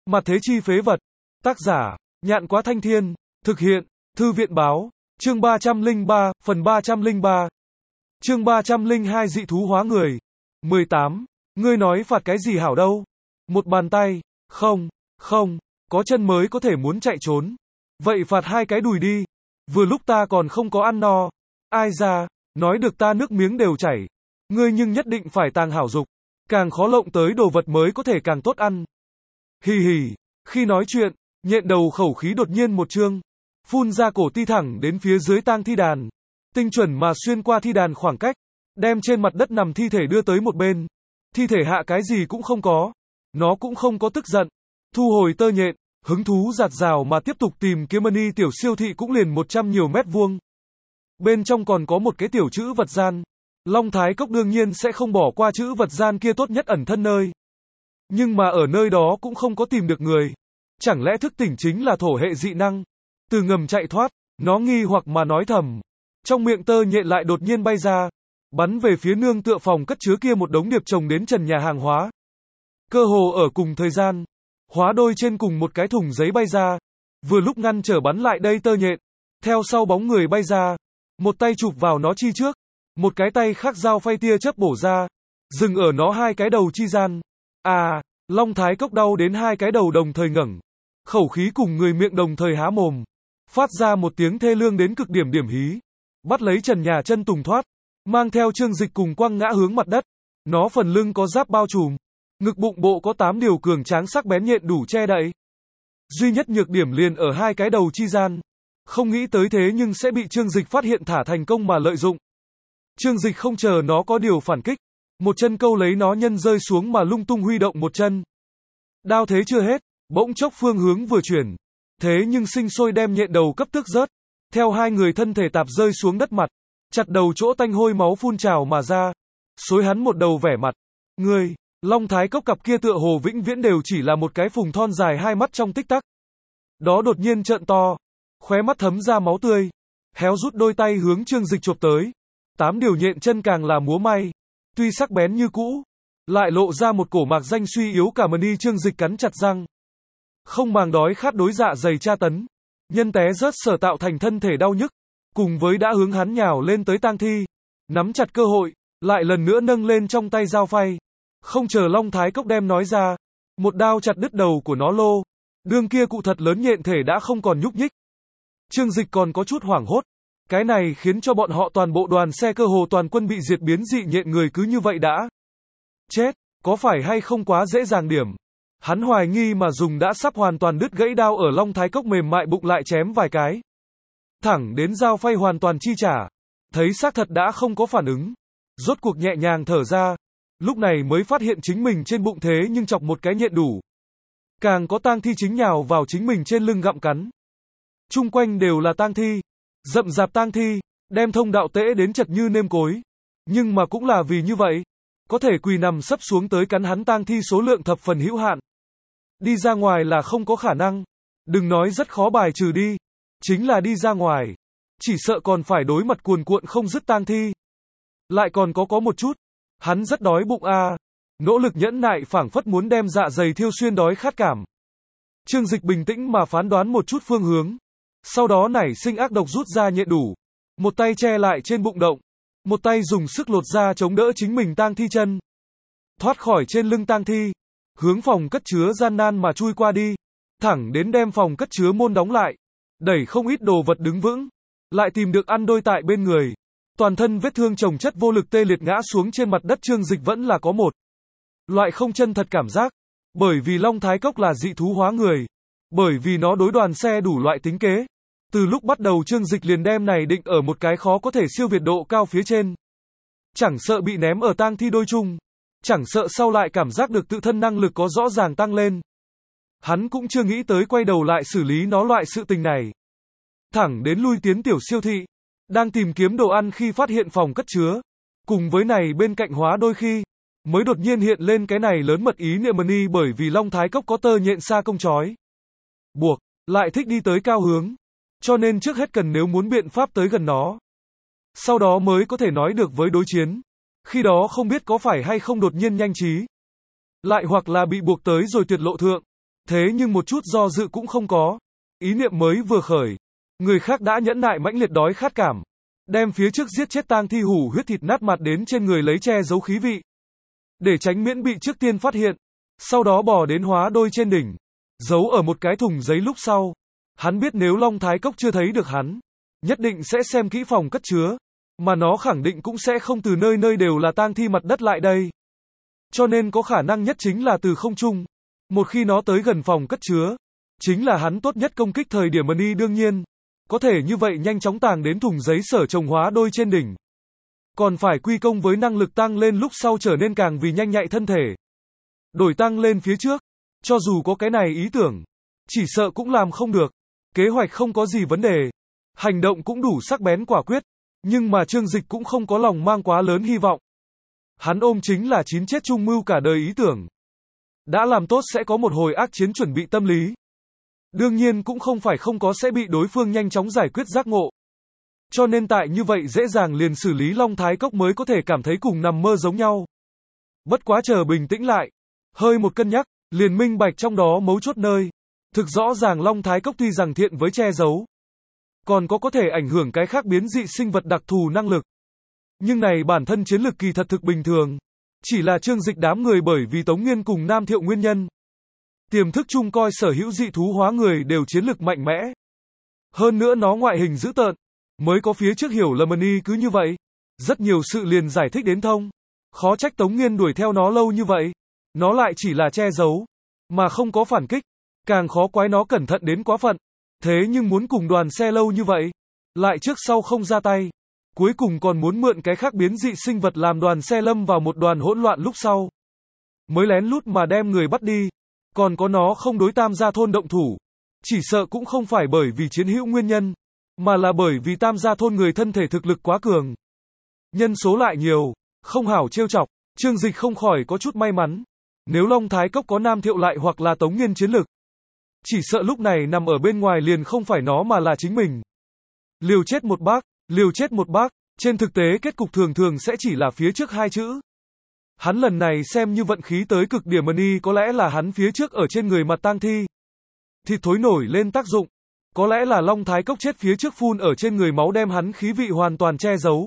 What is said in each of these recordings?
Mặt thế chi phế vật. Tác giả, Nhạn Quá Thanh Thiên. Thực hiện, Thư viện báo. Chương 303, phần 303. Chương 302 dị thú hóa người. 18. Ngươi nói phạt cái gì hảo đâu? Một bàn tay. Không, có chân mới có thể muốn chạy trốn. Vậy phạt hai cái đùi đi. Vừa lúc ta còn không có ăn no. Ai ra, nói được ta nước miếng đều chảy. Ngươi nhưng nhất định phải tàng hảo dục. Càng khó lộng tới đồ vật mới có thể càng tốt ăn. Hì hì, khi nói chuyện, nhện đầu khẩu khí đột nhiên một trương, phun ra cổ ti thẳng đến phía dưới tang thi đàn, tinh chuẩn mà xuyên qua thi đàn khoảng cách, đem trên mặt đất nằm thi thể đưa tới một bên. Thi thể hạ cái gì cũng không có, nó cũng không có tức giận, thu hồi tơ nhện, hứng thú giạt rào mà tiếp tục tìm kiếm mani tiểu siêu thị cũng liền 100 nhiều mét vuông. Bên trong còn có một cái tiểu trữ vật gian. Long Thái Cốc đương nhiên sẽ không bỏ qua trữ vật gian kia tốt nhất ẩn thân nơi. Nhưng mà ở nơi đó cũng không có tìm được người. Chẳng lẽ thức tỉnh chính là thổ hệ dị năng? Từ ngầm chạy thoát, nó nghi hoặc mà nói thầm. Trong miệng tơ nhện lại đột nhiên bay ra, bắn về phía nương tựa phòng cất chứa kia một đống điệp chồng đến trần nhà hàng hóa. Cơ hồ ở cùng thời gian, hóa đôi trên cùng một cái thùng giấy bay ra, vừa lúc ngăn trở bắn lại đây tơ nhện. Theo sau bóng người bay ra, một tay chụp vào nó chi trước, một cái tay khác dao phay tia chớp bổ ra, dừng ở nó hai cái đầu chi gian. À, Long Thái Cốc đau đến hai cái đầu đồng thời ngẩng, khẩu khí cùng người miệng đồng thời há mồm, phát ra một tiếng thê lương đến cực điểm điểm hí, bắt lấy trần nhà chân tùng thoát, mang theo Trương Dịch cùng quăng ngã hướng mặt đất. Nó phần lưng có giáp bao trùm, ngực bụng bộ có 8 điều cường tráng sắc bén nhện đủ che đậy. Duy nhất nhược điểm liền ở hai cái đầu chi gian, không nghĩ tới thế nhưng sẽ bị Trương Dịch phát hiện thả thành công mà lợi dụng. Trương Dịch không chờ nó có điều phản kích, một chân câu lấy nó nhân rơi xuống mà lung tung huy động một chân. Đao thế chưa hết, bỗng chốc phương hướng vừa chuyển, thế nhưng sinh sôi đem nhện đầu cấp tước rớt. Theo hai người thân thể tạp rơi xuống đất mặt, chặt đầu chỗ tanh hôi máu phun trào mà ra, xối hắn một đầu vẻ mặt. Người, Long Thái Cốc cặp kia tựa hồ vĩnh viễn đều chỉ là một cái phùng thon dài hai mắt trong tích tắc. Đó đột nhiên trợn to, khóe mắt thấm ra máu tươi, héo rút đôi tay hướng Trương Dịch chộp tới. 8 điều nhện chân càng là múa may, tuy sắc bén như cũ, lại lộ ra một cổ mạc danh suy yếu cả mani. Trương Dịch cắn chặt răng, không màng đói khát đối dạ dày tra tấn, nhân té rớt sở tạo thành thân thể đau nhức, cùng với đã hướng hắn nhào lên tới tang thi, nắm chặt cơ hội, lại lần nữa nâng lên trong tay dao phay, không chờ Long Thái Cốc đem nói ra, một đao chặt đứt đầu của nó lô, đương kia cụ thật lớn nhện thể đã không còn nhúc nhích. Trương Dịch còn có chút hoảng hốt. Cái này khiến cho bọn họ toàn bộ đoàn xe cơ hồ toàn quân bị diệt, biến dị nhện người cứ như vậy đã chết, có phải hay không quá dễ dàng điểm. Hắn hoài nghi mà dùng đã sắp hoàn toàn đứt gãy đao ở Long Thái Cốc mềm mại bụng lại chém vài cái, thẳng đến dao phay hoàn toàn chi trả, thấy xác thật đã không có phản ứng, rốt cuộc nhẹ nhàng thở ra, lúc này mới phát hiện chính mình trên bụng thế nhưng chọc một cái nhện đủ. Càng có tang thi chính nhào vào chính mình trên lưng gặm cắn. Chung quanh đều là tang thi, rậm rạp tang thi, đem thông đạo tễ đến chật như nêm cối. Nhưng mà cũng là vì như vậy, có thể quỳ nằm sấp xuống tới cắn hắn tang thi số lượng thập phần hữu hạn. Đi ra ngoài là không có khả năng, đừng nói rất khó bài trừ đi, chính là đi ra ngoài, chỉ sợ còn phải đối mặt cuồn cuộn không dứt tang thi. Lại còn có một chút, hắn rất đói bụng a, nỗ lực nhẫn nại phảng phất muốn đem dạ dày thiêu xuyên đói khát cảm. Trương Dịch bình tĩnh mà phán đoán một chút phương hướng. Sau đó nảy sinh ác độc rút ra nhện đủ, một tay che lại trên bụng động, một tay dùng sức lột ra chống đỡ chính mình tang thi chân. Thoát khỏi trên lưng tang thi, hướng phòng cất chứa gian nan mà chui qua đi, thẳng đến đem phòng cất chứa môn đóng lại, đẩy không ít đồ vật đứng vững, lại tìm được ăn đôi tại bên người. Toàn thân vết thương chồng chất vô lực tê liệt ngã xuống trên mặt đất. Trương Dịch vẫn là có một loại không chân thật cảm giác, bởi vì Long Thái Cốc là dị thú hóa người. Bởi vì nó đối đoàn xe đủ loại tính kế. Từ lúc bắt đầu Trương Dịch liền đem này định ở một cái khó có thể siêu việt độ cao phía trên. Chẳng sợ bị ném ở tang thi đôi chung, chẳng sợ sau lại cảm giác được tự thân năng lực có rõ ràng tăng lên. Hắn cũng chưa nghĩ tới quay đầu lại xử lý nó loại sự tình này. Thẳng đến lui tiến tiểu siêu thị, đang tìm kiếm đồ ăn khi phát hiện phòng cất chứa, cùng với này bên cạnh hóa đôi khi, mới đột nhiên hiện lên cái này lớn mật ý niệm mani. Bởi vì Long Thái Cốc có tơ nhện sa công chói buộc, lại thích đi tới cao hướng, cho nên trước hết cần nếu muốn biện pháp tới gần nó, sau đó mới có thể nói được với đối chiến. Khi đó không biết có phải hay không đột nhiên nhanh trí, lại hoặc là bị buộc tới rồi tuyệt lộ thượng, Thế nhưng một chút do dự cũng không có. Ý niệm mới vừa khởi, người khác đã nhẫn nại mãnh liệt đói khát cảm, đem phía trước giết chết tang thi hủ huyết thịt nát mặt đến trên người lấy che giấu khí vị. Để tránh miễn bị trước tiên phát hiện, sau đó bò đến hóa đôi trên đỉnh, giấu ở một cái thùng giấy lúc sau. Hắn biết nếu Long Thái Cốc chưa thấy được hắn, nhất định sẽ xem kỹ phòng cất chứa, mà nó khẳng định cũng sẽ không từ nơi nơi đều là tang thi mặt đất lại đây. Cho nên có khả năng nhất chính là từ không trung. Một khi nó tới gần phòng cất chứa, chính là hắn tốt nhất công kích thời điểm Money đương nhiên. Có thể như vậy nhanh chóng tàng đến thùng giấy sở trồng hóa đôi trên đỉnh. Còn phải quy công với năng lực tăng lên lúc sau trở nên càng vì nhanh nhạy thân thể. Đổi tăng lên phía trước, cho dù có cái này ý tưởng, chỉ sợ cũng làm không được. Kế hoạch không có gì vấn đề, hành động cũng đủ sắc bén quả quyết, nhưng mà Trương Dịch cũng không có lòng mang quá lớn hy vọng. Hắn ôm chính là chín chết chung mưu cả đời ý tưởng. Đã làm tốt sẽ có một hồi ác chiến chuẩn bị tâm lý. Đương nhiên cũng không phải không có sẽ bị đối phương nhanh chóng giải quyết giác ngộ. Cho nên tại như vậy dễ dàng liền xử lý Long Thái Cốc mới có thể cảm thấy cùng nằm mơ giống nhau. Bất quá chờ bình tĩnh lại, hơi một cân nhắc, liền minh bạch trong đó mấu chốt nơi. Thực rõ ràng Long Thái Cốc tuy rằng thiện với che giấu, còn có thể ảnh hưởng cái khác biến dị sinh vật đặc thù năng lực. Nhưng này bản thân chiến lực kỳ thật thực bình thường. Chỉ là Trương Dịch đám người bởi vì Tống Nguyên cùng Nam Thiệu nguyên nhân. Tiềm thức chung coi sở hữu dị thú hóa người đều chiến lực mạnh mẽ. Hơn nữa nó ngoại hình dữ tợn, mới có phía trước hiểu là Money cứ như vậy. Rất nhiều sự liền giải thích đến thông. Khó trách Tống Nguyên đuổi theo nó lâu như vậy. Nó lại chỉ là che giấu, mà không có phản kích. Càng khó quái nó cẩn thận đến quá phận. Thế nhưng muốn cùng đoàn xe lâu như vậy, lại trước sau không ra tay. Cuối cùng còn muốn mượn cái khác biến dị sinh vật làm đoàn xe lâm vào một đoàn hỗn loạn lúc sau. Mới lén lút mà đem người bắt đi. Còn có nó không đối Tam Gia Thôn động thủ. Chỉ sợ cũng không phải bởi vì chiến hữu nguyên nhân, mà là bởi vì Tam Gia Thôn người thân thể thực lực quá cường. Nhân số lại nhiều, không hảo trêu chọc. Trương Dịch không khỏi có chút may mắn. Nếu Long Thái Cốc có Nam Thiệu lại hoặc là Tống Nghiên chiến lực, chỉ sợ lúc này nằm ở bên ngoài liền không phải nó mà là chính mình. Liều chết một bác, liều chết một bác, trên thực tế kết cục thường thường sẽ chỉ là phía trước hai chữ. Hắn lần này xem như vận khí tới cực điểm Money có lẽ là hắn phía trước ở trên người mặt tang thi. Thịt thối nổi lên tác dụng. Có lẽ là Long Thái Cốc chết phía trước phun ở trên người máu đem hắn khí vị hoàn toàn che giấu.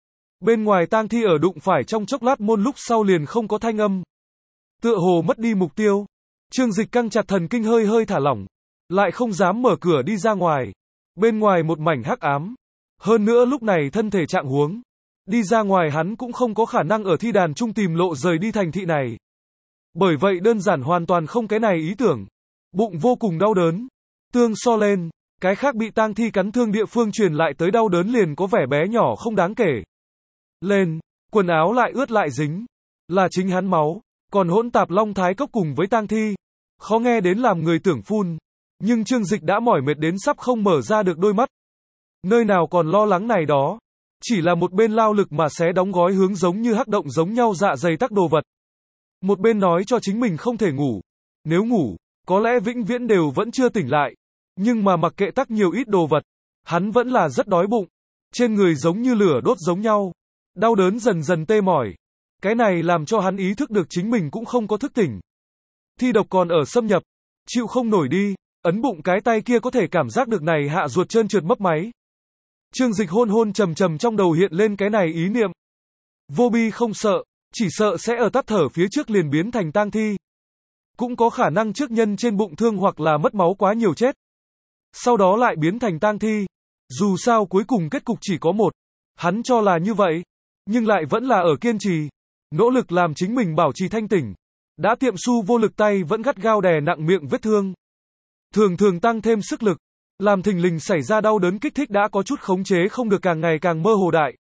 Bên ngoài tang thi ở đụng phải trong chốc lát môn lúc sau liền không có thanh âm. Tựa hồ mất đi mục tiêu. Trương Dịch căng chặt thần kinh hơi hơi thả lỏng. Lại không dám mở cửa đi ra ngoài. Bên ngoài một mảnh hắc ám. Hơn nữa lúc này thân thể trạng huống. Đi ra ngoài hắn cũng không có khả năng ở thi đàn trung tìm lộ rời đi thành thị này. Bởi vậy đơn giản hoàn toàn không cái này ý tưởng. Bụng vô cùng đau đớn. Tương so lên, cái khác bị tang thi cắn thương địa phương truyền lại tới đau đớn liền có vẻ bé nhỏ không đáng kể. Lên, quần áo lại ướt lại dính. Là chính hắn máu, còn hỗn tạp Long Thái Cốc cùng với tang thi. Khó nghe đến làm người tưởng phun. Nhưng Trương Dịch đã mỏi mệt đến sắp không mở ra được đôi mắt. Nơi nào còn lo lắng này đó. Chỉ là một bên lao lực mà xé đóng gói hướng giống như hắc động giống nhau dạ dày tắc đồ vật. Một bên nói cho chính mình không thể ngủ. Nếu ngủ, có lẽ vĩnh viễn đều vẫn chưa tỉnh lại. Nhưng mà mặc kệ tắc nhiều ít đồ vật, hắn vẫn là rất đói bụng. Trên người giống như lửa đốt giống nhau. Đau đớn dần dần tê mỏi. Cái này làm cho hắn ý thức được chính mình cũng không có thức tỉnh. Thi độc còn ở xâm nhập. Chịu không nổi đi. Ấn bụng cái tay kia có thể cảm giác được này hạ ruột trơn trượt mấp máy. Trương Dịch hôn hôn trầm trầm trong đầu hiện lên cái này ý niệm. Vô bi không sợ, chỉ sợ sẽ ở tắt thở phía trước liền biến thành tang thi. Cũng có khả năng trước nhân trên bụng thương hoặc là mất máu quá nhiều chết. Sau đó lại biến thành tang thi. Dù sao cuối cùng kết cục chỉ có một. Hắn cho là như vậy. Nhưng lại vẫn là ở kiên trì. Nỗ lực làm chính mình bảo trì thanh tỉnh. Đã tiệm su vô lực tay vẫn gắt gao đè nặng miệng vết thương. Thường thường tăng thêm sức lực. Làm thình lình xảy ra đau đớn kích thích đã có chút khống chế không được càng ngày càng mơ hồ đại.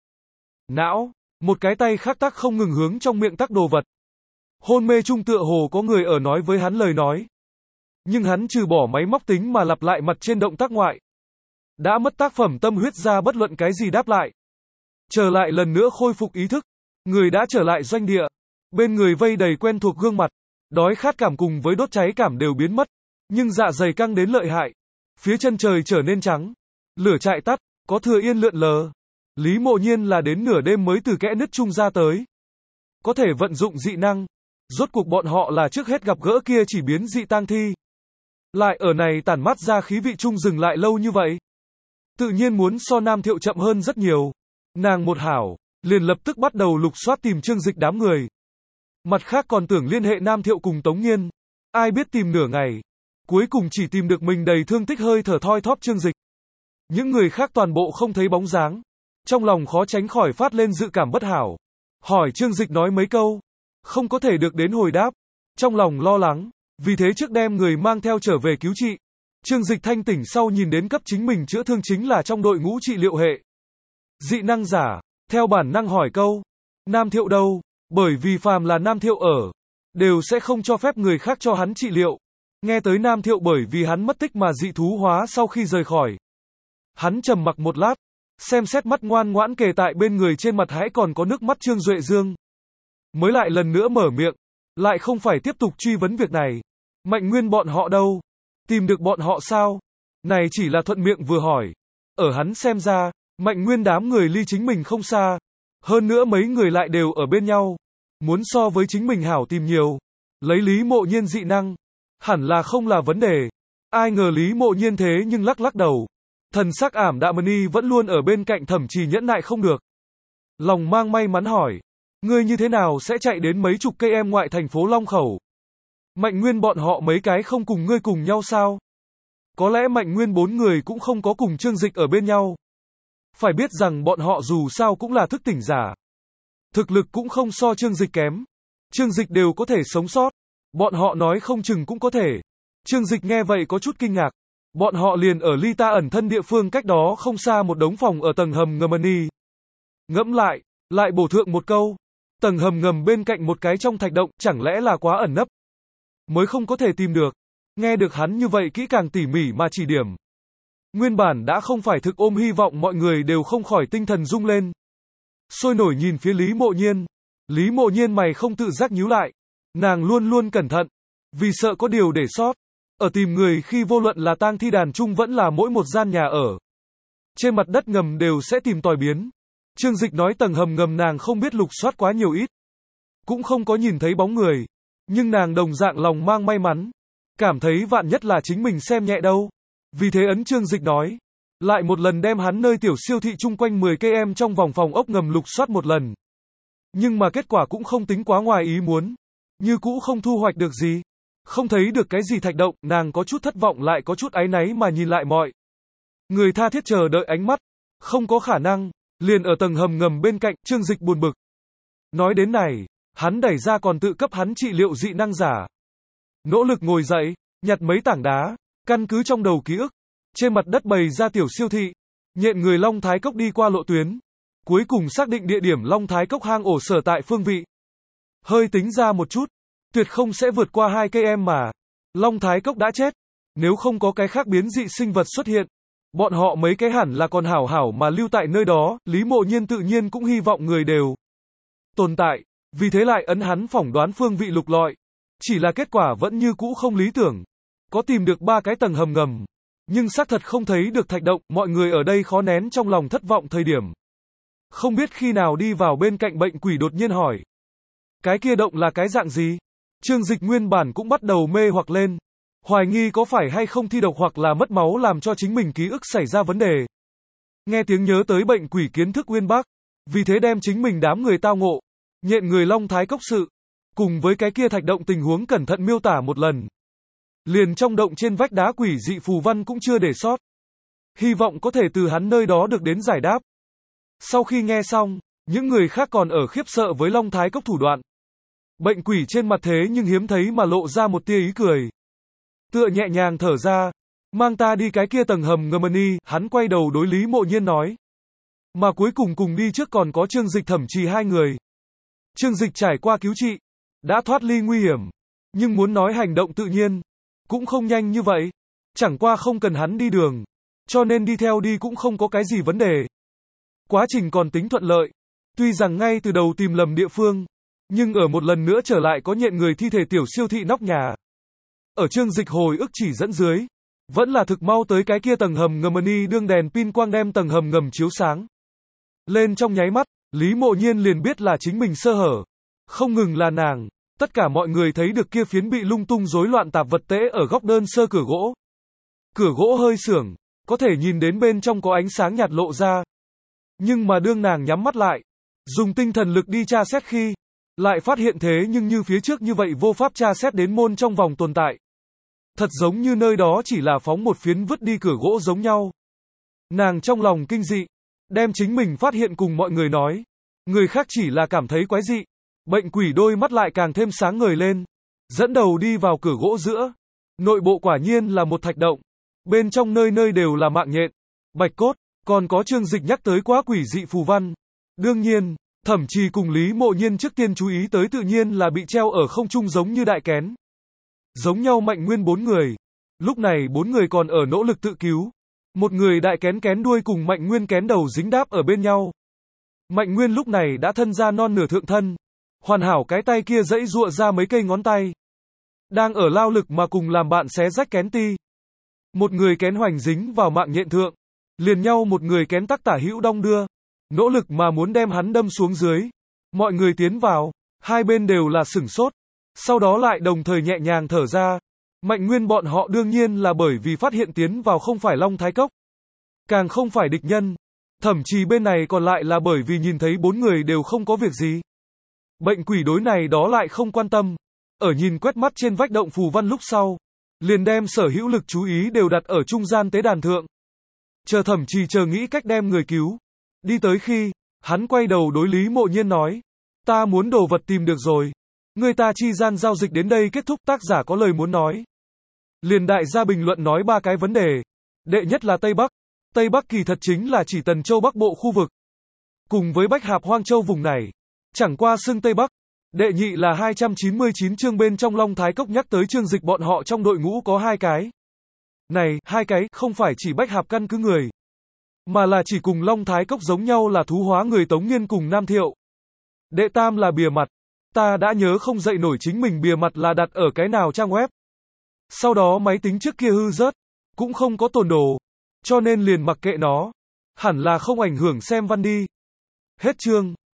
Não, một cái tay khác tắc không ngừng hướng trong miệng tắc đồ vật. Hôn mê trung tựa hồ có người ở nói với hắn lời nói. Nhưng hắn trừ bỏ máy móc tính mà lặp lại mặt trên động tác ngoại. Đã mất tác phẩm tâm huyết ra bất luận cái gì đáp lại. Trở lại lần nữa khôi phục ý thức. Người đã trở lại doanh địa. Bên người vây đầy quen thuộc gương mặt. Đói khát cảm cùng với đốt cháy cảm đều biến mất. Nhưng dạ dày căng đến lợi hại. Phía chân trời trở nên trắng. Lửa chạy tắt, có thừa yên lượn lờ. Lý Mộ Nhiên là đến nửa đêm mới từ kẽ nứt chung ra tới. Có thể vận dụng dị năng. Rốt cuộc bọn họ là trước hết gặp gỡ kia chỉ biến dị tang thi. lại ở này tản mát ra khí vị chung dừng lại lâu như vậy. Tự nhiên muốn so Nam Thiệu chậm hơn rất nhiều. Nàng một hảo, liền lập tức bắt đầu lục soát tìm Trương Dịch đám người. Mặt khác còn tưởng liên hệ Nam Thiệu cùng Tống Nghiên. Ai biết tìm nửa ngày. Cuối cùng chỉ tìm được mình đầy thương tích hơi thở thoi thóp Trương Dịch. Những người khác toàn bộ không thấy bóng dáng. Trong lòng khó tránh khỏi phát lên dự cảm bất hảo. Hỏi Trương Dịch nói mấy câu. Không có thể được đến hồi đáp. Trong lòng lo lắng. Vì thế trước đem người mang theo trở về cứu trị. Trương Dịch thanh tỉnh sau nhìn đến cấp chính mình chữa thương chính là trong đội ngũ trị liệu hệ. Dị năng giả. Theo bản năng hỏi câu. Nam Thiệu đâu? Bởi vì phàm là Nam Thiệu ở. Đều sẽ không cho phép người khác cho hắn trị liệu. Nghe tới Nam Thiệu bởi vì hắn mất tích mà dị thú hóa sau khi rời khỏi. Hắn trầm mặc một lát. Xem xét mắt ngoan ngoãn kề tại bên người trên mặt hãy còn có nước mắt Trương Duệ Dương. Mới lại lần nữa mở miệng. Lại không phải tiếp tục truy vấn việc này. Mạnh Nguyên bọn họ đâu? Tìm được bọn họ sao? Này chỉ là thuận miệng vừa hỏi. Ở hắn xem ra, Mạnh Nguyên đám người ly chính mình không xa. Hơn nữa mấy người lại đều ở bên nhau. Muốn so với chính mình hảo tìm nhiều. Lấy Lý Mộ Nhiên dị năng. Hẳn là không là vấn đề. Ai ngờ Lý Mộ Nhiên thế nhưng lắc lắc đầu. Thần sắc ảm đạm y vẫn luôn ở bên cạnh thẩm trì nhẫn nại không được. Lòng mang may mắn hỏi. Ngươi như thế nào sẽ chạy đến mấy chục cây em ngoại thành phố Long Khẩu? Mạnh Nguyên bọn họ mấy cái không cùng ngươi cùng nhau sao? Có lẽ Mạnh Nguyên 4 người cũng không có cùng Trương Dịch ở bên nhau. Phải biết rằng bọn họ dù sao cũng là thức tỉnh giả. Thực lực cũng không so Trương Dịch kém. Trương Dịch đều có thể sống sót. Bọn họ nói không chừng cũng có thể. Trương Dịch nghe vậy có chút kinh ngạc. Bọn họ liền ở ly ta ẩn thân địa phương cách đó không xa một đống phòng ở tầng hầm ngầm y. Ngẫm lại bổ thượng một câu. Tầng hầm ngầm bên cạnh một cái trong thạch động, chẳng lẽ là quá ẩn nấp. Mới không có thể tìm được. Nghe được hắn như vậy kỹ càng tỉ mỉ mà chỉ điểm. Nguyên bản đã không phải thực ôm hy vọng mọi người đều không khỏi tinh thần rung lên. Sôi nổi nhìn phía Lý Mộ Nhiên. Lý Mộ Nhiên mày không tự giác nhíu lại. Nàng luôn luôn cẩn thận. Vì sợ có điều để sót. Ở tìm người khi vô luận là tang thi đàn chung vẫn là mỗi một gian nhà ở. Trên mặt đất ngầm đều sẽ tìm tòi biến. Trương Dịch nói tầng hầm ngầm nàng không biết lục soát quá nhiều ít. Cũng không có nhìn thấy bóng người. Nhưng nàng đồng dạng lòng mang may mắn. Cảm thấy vạn nhất là chính mình xem nhẹ đâu. Vì thế ấn Trương Dịch nói. Lại một lần đem hắn nơi tiểu siêu thị chung quanh 10 cây em trong vòng phòng ốc ngầm lục soát một lần. Nhưng mà kết quả cũng không tính quá ngoài ý muốn. Như cũ không thu hoạch được gì. Không thấy được cái gì thạch động, nàng có chút thất vọng lại có chút áy náy mà nhìn lại mọi người tha thiết chờ đợi ánh mắt. Không có khả năng. Liền ở tầng hầm ngầm bên cạnh, Trương Dịch buồn bực. Nói đến này, hắn đẩy ra còn tự cấp hắn trị liệu dị năng giả. Nỗ lực ngồi dậy, nhặt mấy tảng đá, căn cứ trong đầu ký ức. Trên mặt đất bày ra tiểu siêu thị. Nhện người Long Thái Cốc đi qua lộ tuyến. Cuối cùng xác định địa điểm Long Thái Cốc hang ổ sở tại phương vị. Hơi tính ra một chút. Tuyệt không sẽ vượt qua 2 cây em mà. Long Thái Cốc đã chết. Nếu không có cái khác biến dị sinh vật xuất hiện. Bọn họ mấy cái hẳn là còn hảo hảo mà lưu tại nơi đó. Lý Mộ Nhiên tự nhiên cũng hy vọng người đều tồn tại. Vì thế lại ấn hắn phỏng đoán phương vị lục lọi. Chỉ là kết quả vẫn như cũ không lý tưởng. Có tìm được 3 cái tầng hầm ngầm. Nhưng xác thật không thấy được thạch động. Mọi người ở đây khó nén trong lòng thất vọng thời điểm. Không biết khi nào đi vào bên cạnh bệnh quỷ đột nhiên hỏi. Cái kia động là cái dạng gì? Trương Dịch nguyên bản cũng bắt đầu mê hoặc lên. Hoài nghi có phải hay không thi độc hoặc là mất máu làm cho chính mình ký ức xảy ra vấn đề. Nghe tiếng nhớ tới bệnh quỷ kiến thức uyên bác. Vì thế đem chính mình đám người tao ngộ. Nhện người Long Thái Cốc sự. Cùng với cái kia thạch động tình huống cẩn thận miêu tả một lần. Liền trong động trên vách đá quỷ dị phù văn cũng chưa để sót. Hy vọng có thể từ hắn nơi đó được đến giải đáp. Sau khi nghe xong, những người khác còn ở khiếp sợ với Long Thái Cốc thủ đoạn. Bệnh quỷ trên mặt thế nhưng hiếm thấy mà lộ ra một tia ý cười. Tựa nhẹ nhàng thở ra. Mang ta đi cái kia tầng hầm ngầm y, hắn quay đầu đối Lý Mộ Nhiên nói. Mà cuối cùng cùng đi trước còn có Trương Dịch thẩm trì 2 người. Trương Dịch trải qua cứu trị. Đã thoát ly nguy hiểm. Nhưng muốn nói hành động tự nhiên. Cũng không nhanh như vậy. Chẳng qua không cần hắn đi đường. Cho nên đi theo đi cũng không có cái gì vấn đề. Quá trình còn tính thuận lợi. Tuy rằng ngay từ đầu tìm lầm địa phương. Nhưng ở một lần nữa trở lại có nhện người thi thể tiểu siêu thị nóc nhà. Ở Trương Dịch hồi ức chỉ dẫn dưới. Vẫn là thực mau tới cái kia tầng hầm ngầm y đương đèn pin quang đem tầng hầm ngầm chiếu sáng. Lên trong nháy mắt, Lý Mộ Nhiên liền biết là chính mình sơ hở. Không ngừng là nàng. Tất cả mọi người thấy được kia phiến bị lung tung rối loạn tạp vật tễ ở góc đơn sơ cửa gỗ. Cửa gỗ hơi sưởng, có thể nhìn đến bên trong có ánh sáng nhạt lộ ra. Nhưng mà đương nàng nhắm mắt lại, dùng tinh thần lực đi tra xét khi, lại phát hiện thế nhưng như phía trước như vậy vô pháp tra xét đến môn trong vòng tồn tại. Thật giống như nơi đó chỉ là phóng một phiến vứt đi cửa gỗ giống nhau. Nàng trong lòng kinh dị, đem chính mình phát hiện cùng mọi người nói. Người khác chỉ là cảm thấy quái dị. Bệnh quỷ đôi mắt lại càng thêm sáng ngời lên. Dẫn đầu đi vào cửa gỗ giữa. Nội bộ quả nhiên là một thạch động. Bên trong nơi nơi đều là mạng nhện, bạch cốt, còn có Trương Dịch nhắc tới quá quỷ dị phù văn. Đương nhiên, Thẩm Trì cùng Lý Mộ Nhiên trước tiên chú ý tới tự nhiên là bị treo ở không trung giống như đại kén. Giống nhau Mạnh Nguyên 4 người. Lúc này 4 người còn ở nỗ lực tự cứu. Một người đại kén kén đuôi cùng Mạnh Nguyên kén đầu dính đáp ở bên nhau. Mạnh Nguyên lúc này đã thân ra non nửa thượng thân. Hoàn hảo cái tay kia dãy giụa ra mấy cây ngón tay. Đang ở lao lực mà cùng làm bạn xé rách kén ti. Một người kén hoành dính vào mạng nhện thượng. Liền nhau một người kén tắc tả hữu đong đưa. Nỗ lực mà muốn đem hắn đâm xuống dưới. Mọi người tiến vào. Hai bên đều là sửng sốt. Sau đó lại đồng thời nhẹ nhàng thở ra. Mạnh Nguyên bọn họ đương nhiên là bởi vì phát hiện tiến vào không phải Long Thái Cốc. Càng không phải địch nhân. Thậm chí bên này còn lại là bởi vì nhìn thấy 4 người đều không có việc gì. Bệnh quỷ đối này đó lại không quan tâm. Ở nhìn quét mắt trên vách động phù văn lúc sau. Liền đem sở hữu lực chú ý đều đặt ở trung gian tế đàn thượng. Chờ Thẩm Trì chờ nghĩ cách đem người cứu. Đi tới khi, hắn quay đầu đối Lý Mộ Nhiên nói. Ta muốn đồ vật tìm được rồi. Người ta chi gian giao dịch đến đây kết thúc, tác giả có lời muốn nói. Liền đại gia bình luận nói 3 cái vấn đề. Đệ nhất là Tây Bắc. Tây Bắc kỳ thật chính là chỉ Tần Châu Bắc Bộ khu vực. Cùng với Bách Hạp Hoang Châu vùng này. Chẳng qua xưng Tây Bắc. Đệ nhị là 299 chương bên trong Long Thái Cốc nhắc tới Trương Dịch bọn họ trong đội ngũ có 2 cái. Này, 2 cái, không phải chỉ Bách Hạp căn cứ người. Mà là chỉ cùng Long Thái Cốc giống nhau là thú hóa người Tống Nghiên cùng Nam Thiệu. Đệ tam là bìa mặt. Ta đã nhớ không dậy nổi chính mình bìa mặt là đặt ở cái nào trang web. Sau đó máy tính trước kia hư rớt. Cũng không có tồn đồ. Cho nên liền mặc kệ nó. Hẳn là không ảnh hưởng xem văn đi. Hết chương.